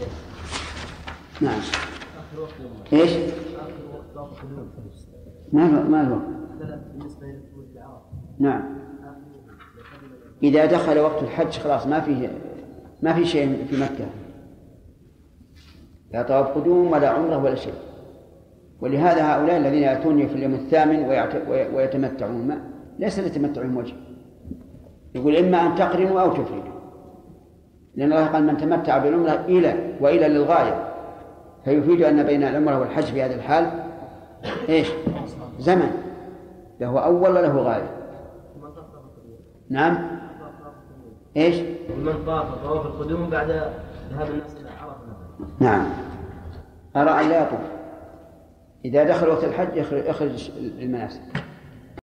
نعم. ايش؟ ما الوقت؟ نعم. إذا دخل وقت الحج خلاص ما في شيء في مكة، لا طواف قدوم ولا عمرة ولا شيء. ولهذا هؤلاء الذين يأتون في اليوم الثامن ويتمتعون ليس لتمتعهم وجه، يقول إما أن تقرنوا أو تفردوا، لأن الله قال من تمتع بالعمرة وإلى للغاية، فيفيد أن بين العمرة والحج في هذه الحال إيش؟ زمن، له أول وله غاية. نعم. إيش؟ ومن طاف طواف القدوم بعد ذهاب الناس إلى عرفة. نعم. أرى أن لا يطوف إذا دخل وقت الحج يخرج المناسك.